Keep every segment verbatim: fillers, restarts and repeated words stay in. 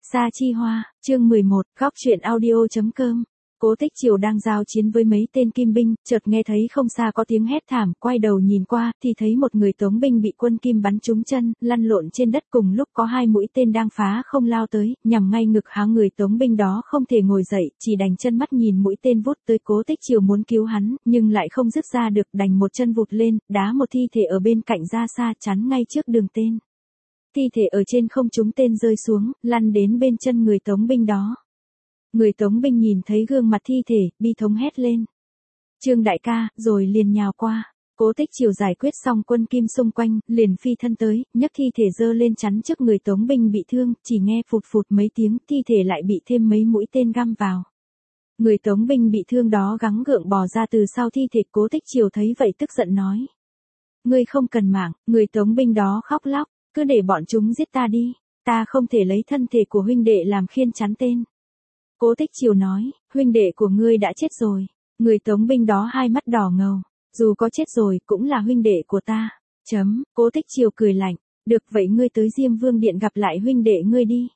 Sa Chi Hoa, chương mười một, góc truyện audio chấm com. Cố Tích Triều đang giao chiến với mấy tên kim binh, chợt nghe thấy không xa có tiếng hét thảm, quay đầu nhìn qua, thì thấy một người tống binh bị quân kim bắn trúng chân, lăn lộn trên đất, cùng lúc có hai mũi tên đang phá không lao tới, nhằm ngay ngực hắn. Người tống binh đó không thể ngồi dậy, chỉ đành chân mắt nhìn mũi tên vút tới. Cố Tích Triều muốn cứu hắn, nhưng lại không dứt ra được, đành một chân vụt lên, đá một thi thể ở bên cạnh ra xa, chắn ngay trước đường tên. Thi thể ở trên không trúng tên rơi xuống, lăn đến bên chân người tống binh đó. Người tống binh nhìn thấy gương mặt thi thể, bi thống hét lên: "Trương đại ca!" rồi liền nhào qua. Cố Tích Triều giải quyết xong quân kim xung quanh, liền phi thân tới, nhấc thi thể giơ lên chắn trước người tống binh bị thương, chỉ nghe phụt phụt mấy tiếng, thi thể lại bị thêm mấy mũi tên găm vào. Người tống binh bị thương đó gắng gượng bò ra từ sau thi thể. Cố Tích Triều thấy vậy tức giận nói: "Ngươi không cần mạng." Người tống binh đó khóc lóc: "Cứ để bọn chúng giết ta đi, ta không thể lấy thân thể của huynh đệ làm khiên chắn tên." Cố Tích Triều nói: "Huynh đệ của ngươi đã chết rồi." Người tống binh đó hai mắt đỏ ngầu: "Dù có chết rồi, cũng là huynh đệ của ta." Chấm. Cố Tích Triều cười lạnh: "Được vậy, ngươi tới Diêm Vương điện gặp lại huynh đệ ngươi đi."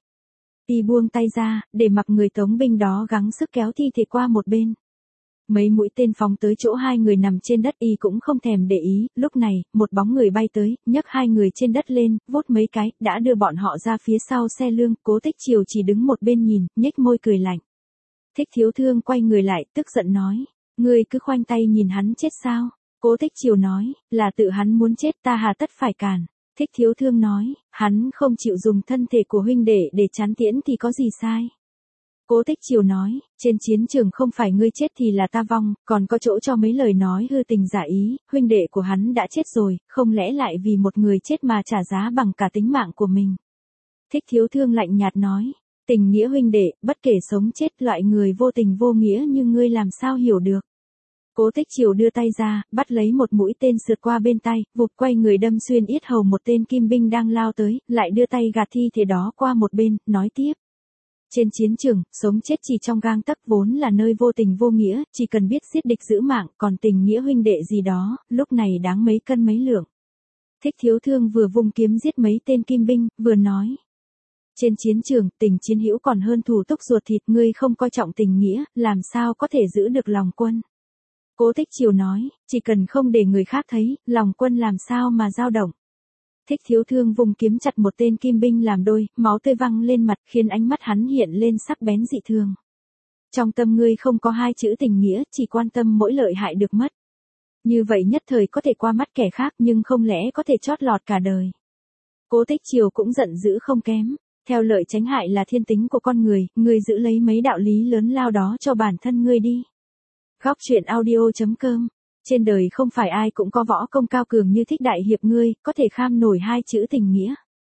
Y buông tay ra, để mặc người tống binh đó gắng sức kéo thi thể qua một bên. Mấy mũi tên phóng tới chỗ hai người nằm trên đất, y cũng không thèm để ý. Lúc này, một bóng người bay tới, nhấc hai người trên đất lên, vuốt mấy cái, đã đưa bọn họ ra phía sau xe lương. Cố Tích Triều chỉ đứng một bên nhìn, nhếch môi cười lạnh. Thích Thiếu Thương quay người lại, tức giận nói: "Ngươi cứ khoanh tay nhìn hắn chết sao?" Cố Tích Triều nói: "Là tự hắn muốn chết, ta hà tất phải cản." Thích Thiếu Thương nói: "Hắn không chịu dùng thân thể của huynh đệ để chắn tiễn thì có gì sai?" Cố Tích Triều nói: "Trên chiến trường không phải ngươi chết thì là ta vong, còn có chỗ cho mấy lời nói hư tình giả ý. Huynh đệ của hắn đã chết rồi, không lẽ lại vì một người chết mà trả giá bằng cả tính mạng của mình?" Thích Thiếu Thương lạnh nhạt nói: "Tình nghĩa huynh đệ, bất kể sống chết, loại người vô tình vô nghĩa như ngươi làm sao hiểu được." Cố Tích Triều đưa tay ra, bắt lấy một mũi tên sượt qua bên tay, vụt quay người đâm xuyên yết hầu một tên kim binh đang lao tới, lại đưa tay gạt thi thể đó qua một bên, nói tiếp: "Trên chiến trường, sống chết chỉ trong gang tấc, vốn là nơi vô tình vô nghĩa, chỉ cần biết giết địch giữ mạng, còn tình nghĩa huynh đệ gì đó, lúc này đáng mấy cân mấy lượng." Thích Thiếu Thương vừa vung kiếm giết mấy tên kim binh, vừa nói: "Trên chiến trường, tình chiến hữu còn hơn thù túc ruột thịt, ngươi không coi trọng tình nghĩa, làm sao có thể giữ được lòng quân?" Cố Tích Triều nói: "Chỉ cần không để người khác thấy, lòng quân làm sao mà dao động." Thích Thiếu Thương vùng kiếm chặt một tên kim binh làm đôi, máu tươi văng lên mặt, khiến ánh mắt hắn hiện lên sắc bén dị thường. "Trong tâm ngươi không có hai chữ tình nghĩa, chỉ quan tâm mỗi lợi hại được mất. Như vậy nhất thời có thể qua mắt kẻ khác, nhưng không lẽ có thể chót lọt cả đời." Cố Tích Triều cũng giận dữ không kém. "Theo lợi tránh hại là thiên tính của con người, ngươi giữ lấy mấy đạo lý lớn lao đó cho bản thân ngươi đi." Góc truyện audio chấm com. Trên đời không phải ai cũng có võ công cao cường như Thích đại hiệp ngươi, có thể kham nổi hai chữ tình nghĩa.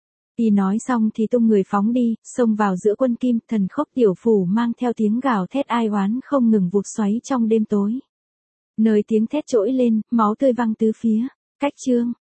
Y nói xong thì tung người phóng đi, xông vào giữa quân kim. Thần Khốc tiểu phủ mang theo tiếng gào thét ai oán không ngừng vụt xoáy trong đêm tối. Nơi tiếng thét trỗi lên, máu tươi văng tứ phía. Cách chương.